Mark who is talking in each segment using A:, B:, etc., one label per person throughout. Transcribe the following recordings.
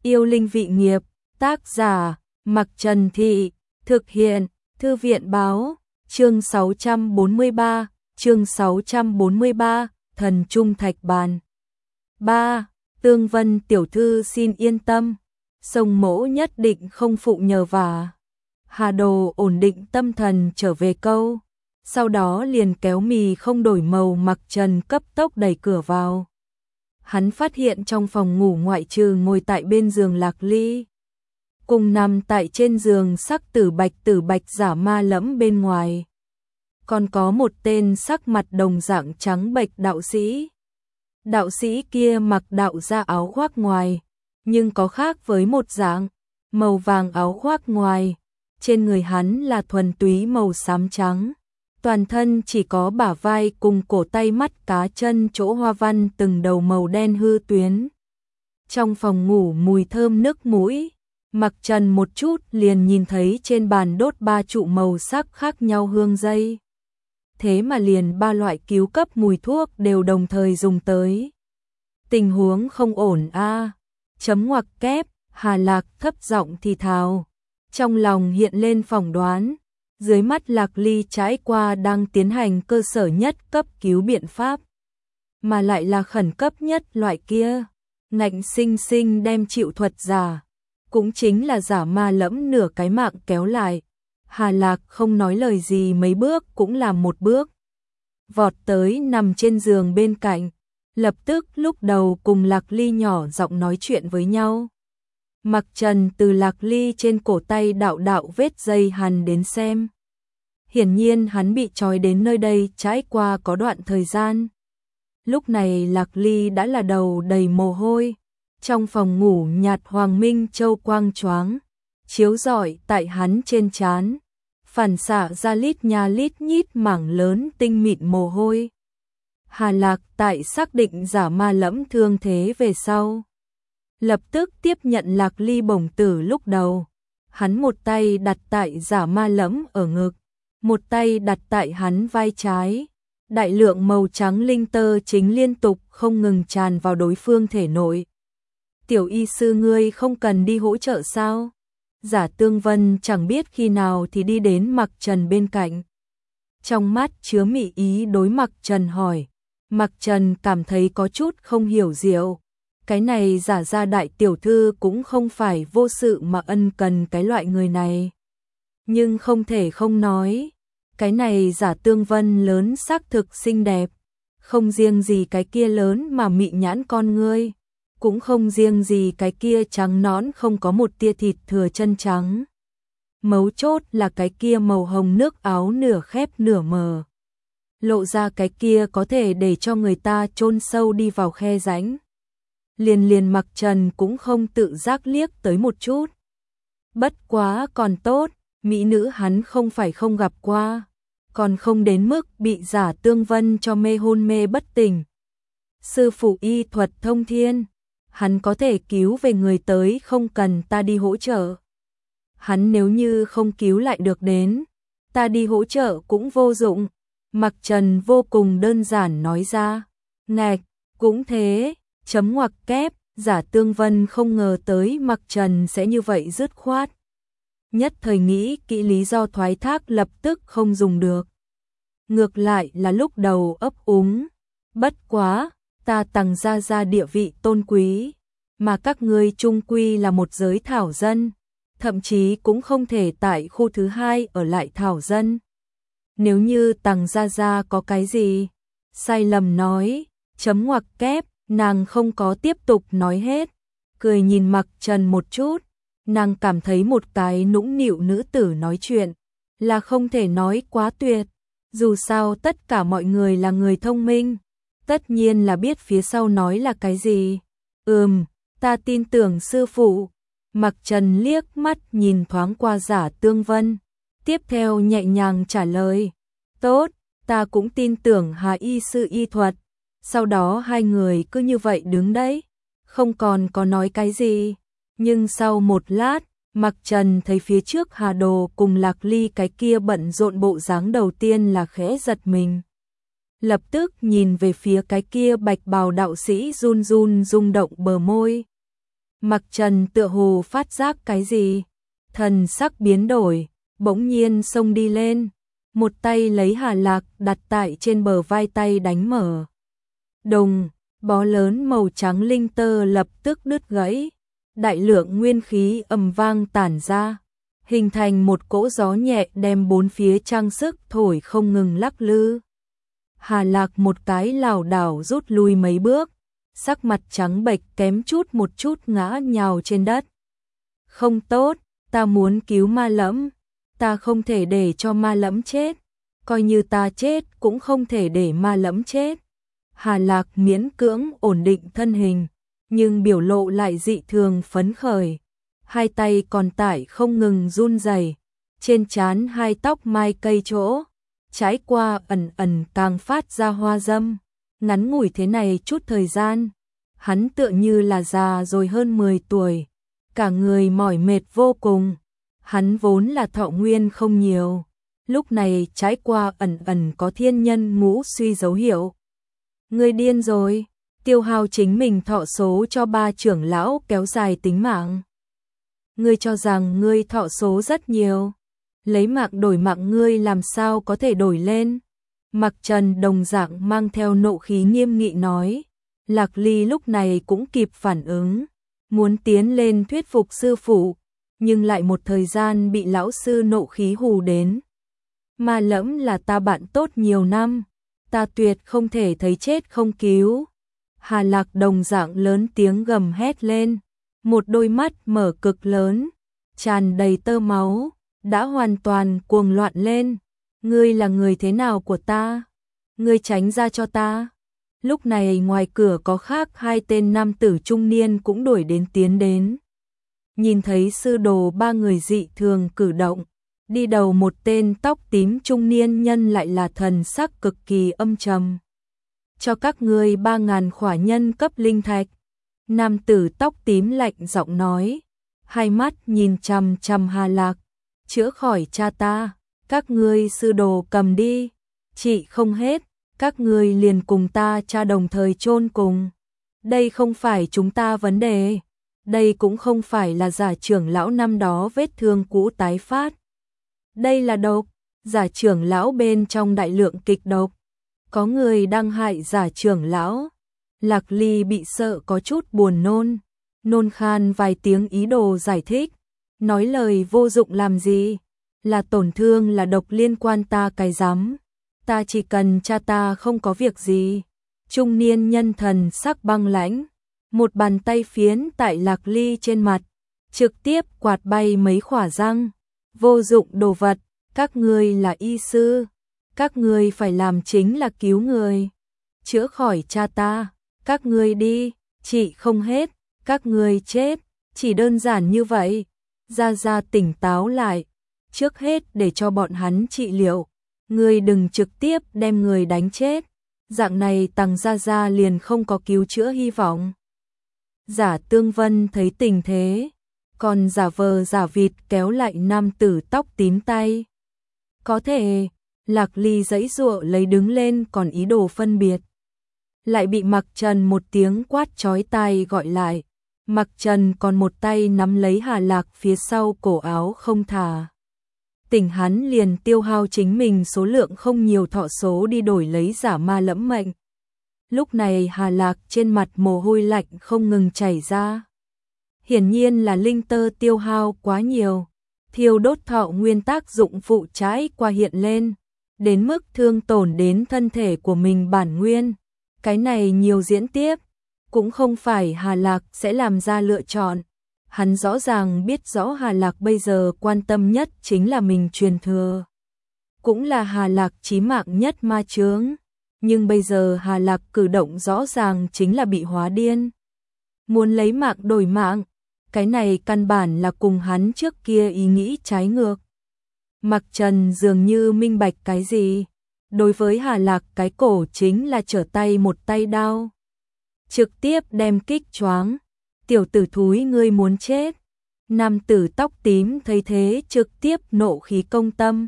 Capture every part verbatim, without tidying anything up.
A: Yêu linh vị nghiệp, tác giả, Mặc Trần Thị, thực hiện, Thư viện báo, chương sáu trăm bốn mươi ba, chương sáu trăm bốn mươi ba, Thần Trung Thạch Bàn. ba. Tương Vân tiểu thư xin yên tâm, Sông Mỗ nhất định không phụ nhờ vả. Hà Đồ ổn định tâm thần trở về câu, sau đó liền kéo mì không đổi màu Mặc Trần cấp tốc đẩy cửa vào. Hắn phát hiện trong phòng ngủ ngoại trừ ngồi tại bên giường Lạc Ly, cùng nằm tại trên giường sắc tử bạch tử bạch giả ma lẫm bên ngoài, còn có một tên sắc mặt đồng dạng trắng bệch đạo sĩ. Đạo sĩ kia mặc đạo gia áo khoác ngoài, nhưng có khác với một dạng, màu vàng áo khoác ngoài, trên người hắn là thuần túy màu xám trắng, toàn thân chỉ có bả vai cùng cổ tay mắt cá chân chỗ hoa văn từng đầu màu đen hư tuyến. Trong phòng ngủ mùi thơm nức mũi, Mặc Trần một chút liền nhìn thấy trên bàn đốt ba trụ màu sắc khác nhau hương dây. Thế mà liền ba loại cứu cấp mùi thuốc đều đồng thời dùng tới. Tình huống không ổn a. À. Chấm ngoặc kép, Hà Lạc thấp giọng thì thào, trong lòng hiện lên phỏng đoán, dưới mắt Lạc Ly trải qua đang tiến hành cơ sở nhất cấp cứu biện pháp, mà lại là khẩn cấp nhất loại kia, ngạnh sinh sinh đem chịu thuật giả, cũng chính là giả ma lẫm nửa cái mạng kéo lại. Hà Lạc không nói lời gì mấy bước cũng làm một bước, vọt tới nằm trên giường bên cạnh, lập tức lúc đầu cùng Lạc Ly nhỏ giọng nói chuyện với nhau. Mặc Trần từ Lạc Ly trên cổ tay đạo đạo vết dây hằn đến xem. Hiển nhiên hắn bị trói đến nơi đây trải qua có đoạn thời gian. Lúc này Lạc Ly đã là đầu đầy mồ hôi, trong phòng ngủ nhạt hoàng minh châu quang choáng, chiếu rọi tại hắn trên trán, phản xạ ra lít nha lít nhít mảng lớn tinh mịn mồ hôi. Hà Lạc tại xác định giả ma lẫm thương thế về sau, lập tức tiếp nhận Lạc Ly bổng tử lúc đầu. Hắn một tay đặt tại giả ma lẫm ở ngực, một tay đặt tại hắn vai trái. Đại lượng màu trắng linh tơ chính liên tục không ngừng tràn vào đối phương thể nội. Tiểu y sư ngươi không cần đi hỗ trợ sao? Giả Tương Vân chẳng biết khi nào thì đi đến Mặc Trần bên cạnh. Trong mắt chứa mị ý đối Mặc Trần hỏi. Mặc Trần cảm thấy có chút không hiểu diệu. Cái này giả ra đại tiểu thư cũng không phải vô sự mà ân cần cái loại người này. Nhưng không thể không nói, cái này giả Tương Vân lớn xác thực xinh đẹp. Không riêng gì cái kia lớn mà mị nhãn con ngươi, cũng không riêng gì cái kia trắng nõn không có một tia thịt thừa chân trắng. Mấu chốt là cái kia màu hồng nước áo nửa khép nửa mở, lộ ra cái kia có thể để cho người ta chôn sâu đi vào khe rãnh. Liền liền Mặc Trần cũng không tự giác liếc tới một chút. Bất quá còn tốt, mỹ nữ hắn không phải không gặp qua, còn không đến mức bị giả Tương Vân cho mê hôn mê bất tỉnh. Sư phụ y thuật thông thiên, hắn có thể cứu về người tới không cần ta đi hỗ trợ. Hắn nếu như không cứu lại được đến, ta đi hỗ trợ cũng vô dụng. Mặc Trần vô cùng đơn giản nói ra. Ngạch, cũng thế, chấm ngoặc kép, giả Tương Vân không ngờ tới Mặc Trần sẽ như vậy dứt khoát. Nhất thời nghĩ kỹ lý do thoái thác lập tức không dùng được. Ngược lại là lúc đầu ấp úng, bất quá, ta Tằng gia gia địa vị tôn quý, mà các ngươi chung quy là một giới thảo dân, thậm chí cũng không thể tại khu thứ hai ở lại thảo dân. Nếu như Tằng gia gia có cái gì sai lầm nói, chấm ngoặc kép, nàng không có tiếp tục nói hết, cười nhìn Mặc Trần một chút, nàng cảm thấy một cái nũng nịu nữ tử nói chuyện là không thể nói quá tuyệt, dù sao tất cả mọi người là người thông minh, tất nhiên là biết phía sau nói là cái gì. Ừm, ta tin tưởng sư phụ. Mặc Trần liếc mắt nhìn thoáng qua giả Tương Vân, tiếp theo nhẹ nhàng trả lời, tốt, ta cũng tin tưởng Hà y sư y thuật. Sau đó hai người cứ như vậy đứng đấy, không còn có nói cái gì. Nhưng sau một lát, Mặc Trần thấy phía trước Hà Đồ cùng Lạc Ly cái kia bận rộn bộ dáng đầu tiên là khẽ giật mình. Lập tức nhìn về phía cái kia bạch bào đạo sĩ run run rung động bờ môi. Mặc Trần tựa hồ phát giác cái gì, thần sắc biến đổi, bỗng nhiên xông đi lên, một tay lấy Hà Lạc đặt tại trên bờ vai, tay đánh mở. Đùng, bó lớn màu trắng linh tơ lập tức đứt gãy, đại lượng nguyên khí ầm vang tản ra, hình thành một cỗ gió nhẹ đem bốn phía trang sức thổi không ngừng lắc lư. Hà Lạc một cái lảo đảo rút lui mấy bước, sắc mặt trắng bệch kém chút một chút ngã nhào trên đất. Không tốt, ta muốn cứu ma lẫm, ta không thể để cho ma lẫm chết, coi như ta chết cũng không thể để ma lẫm chết. Hà Lạc miễn cưỡng ổn định thân hình, nhưng biểu lộ lại dị thường phấn khởi, hai tay còn tải không ngừng run rẩy, trên trán hai tóc mai cây chỗ, trái qua ẩn ẩn càng phát ra hoa dâm. Ngắn ngủi thế này chút thời gian, hắn tựa như là già rồi hơn mười tuổi, cả người mỏi mệt vô cùng. Hắn vốn là thọ nguyên không nhiều, lúc này trái qua ẩn ẩn có thiên nhân ngũ suy dấu hiệu. Ngươi điên rồi, tiêu hao chính mình thọ số cho ba trưởng lão kéo dài tính mạng. Ngươi cho rằng ngươi thọ số rất nhiều, lấy mạng đổi mạng ngươi làm sao có thể đổi lên. Mặc Trần đồng dạng mang theo nộ khí nghiêm nghị nói. Lạc Ly lúc này cũng kịp phản ứng, muốn tiến lên thuyết phục sư phụ, nhưng lại một thời gian bị lão sư nộ khí hù đến. Ma lẫm là ta bạn tốt nhiều năm, ta tuyệt không thể thấy chết không cứu. Hà Lạc đồng dạng lớn tiếng gầm hét lên, một đôi mắt mở cực lớn, tràn đầy tơ máu, đã hoàn toàn cuồng loạn lên. Ngươi là người thế nào của ta? Ngươi tránh ra cho ta. Lúc này ngoài cửa có khác hai tên nam tử trung niên cũng đuổi đến tiến đến. Nhìn thấy sư đồ ba người dị thường cử động, đi đầu một tên tóc tím trung niên nhân lại là thần sắc cực kỳ âm trầm. Cho các ngươi ba ngàn khỏa nhân cấp linh thạch. Nam tử tóc tím lạnh giọng nói, hai mắt nhìn chằm chằm Hà Lạc, chữa khỏi cha ta, các ngươi sư đồ cầm đi, trị không hết, các ngươi liền cùng ta cha đồng thời chôn cùng. Đây không phải chúng ta vấn đề, đây cũng không phải là giả trưởng lão năm đó vết thương cũ tái phát. Đây là độc, giả trưởng lão bên trong đại lượng kịch độc. Có người đang hại giả trưởng lão. Lạc Ly bị sợ có chút buồn nôn, nôn khan vài tiếng ý đồ giải thích, nói lời vô dụng làm gì, là tổn thương là độc liên quan ta cái rắm, ta chỉ cần cha ta không có việc gì. Trung niên nhân thần sắc băng lãnh, một bàn tay phiến tại Lạc Ly trên mặt, trực tiếp quạt bay mấy khỏa răng. Vô dụng đồ vật, các ngươi là y sư, các ngươi phải làm chính là cứu người, chữa khỏi cha ta. Các ngươi đi, trị không hết, các ngươi chết, chỉ đơn giản như vậy. Gia Gia tỉnh táo lại, trước hết để cho bọn hắn trị liệu, ngươi đừng trực tiếp đem người đánh chết, dạng này Tằng Gia Gia liền không có cứu chữa hy vọng. Giả Tương Vân thấy tình thế, còn giả vờ giả vịt kéo lại nam tử tóc tím tay. Có thể, Lạc Ly giãy giụa lấy đứng lên còn ý đồ phân biệt, lại bị Mặc Trần một tiếng quát chói tai gọi lại. Mặc Trần còn một tay nắm lấy Hà Lạc phía sau cổ áo không thả. Tỉnh hắn liền tiêu hao chính mình số lượng không nhiều thọ số đi đổi lấy giả ma lẫm mệnh. Lúc này Hà Lạc trên mặt mồ hôi lạnh không ngừng chảy ra. Hiển nhiên là linh tơ tiêu hao quá nhiều, thiêu đốt thọ nguyên tác dụng phụ trái qua hiện lên, đến mức thương tổn đến thân thể của mình bản nguyên. Cái này nhiều diễn tiếp, cũng không phải Hà Lạc sẽ làm ra lựa chọn. Hắn rõ ràng biết rõ Hà Lạc bây giờ quan tâm nhất chính là mình truyền thừa, cũng là Hà Lạc chí mạng nhất ma chướng. Nhưng bây giờ Hà Lạc cử động rõ ràng chính là bị hóa điên, muốn lấy mạng đổi mạng. Cái này căn bản là cùng hắn trước kia ý nghĩ trái ngược. Mặc Trần dường như minh bạch cái gì. Đối với Hà Lạc cái cổ chính là trở tay một tay đao, trực tiếp đem kích choáng. Tiểu tử thúi ngươi muốn chết. Nam tử tóc tím thấy thế trực tiếp nộ khí công tâm,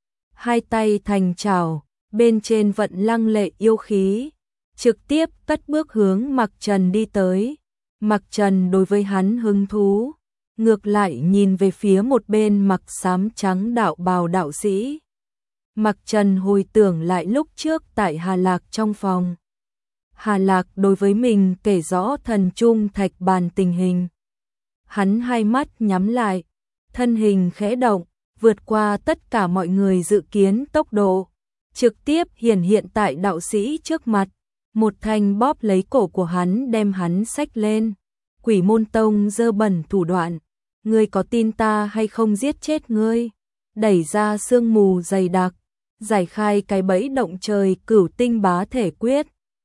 A: hai tay thành chảo, bên trên vận lăng lệ yêu khí, trực tiếp cất bước hướng Mặc Trần đi tới. Mặc Trần đối với hắn hứng thú, ngược lại nhìn về phía một bên mặc xám trắng đạo bào đạo sĩ. Mặc Trần hồi tưởng lại lúc trước tại Hà Lạc trong phòng. Hà Lạc đối với mình kể rõ thần trung thạch bàn tình hình. Hắn hai mắt nhắm lại, thân hình khẽ động, vượt qua tất cả mọi người dự kiến tốc độ, trực tiếp hiển hiện tại đạo sĩ trước mặt, một thanh bóp lấy cổ của hắn đem hắn xách lên. Quỷ Môn Tông dơ bẩn thủ đoạn, ngươi có tin ta hay không giết chết ngươi? Đẩy ra sương mù dày đặc, giải khai cái bẫy động trời cửu tinh bá thể quyết,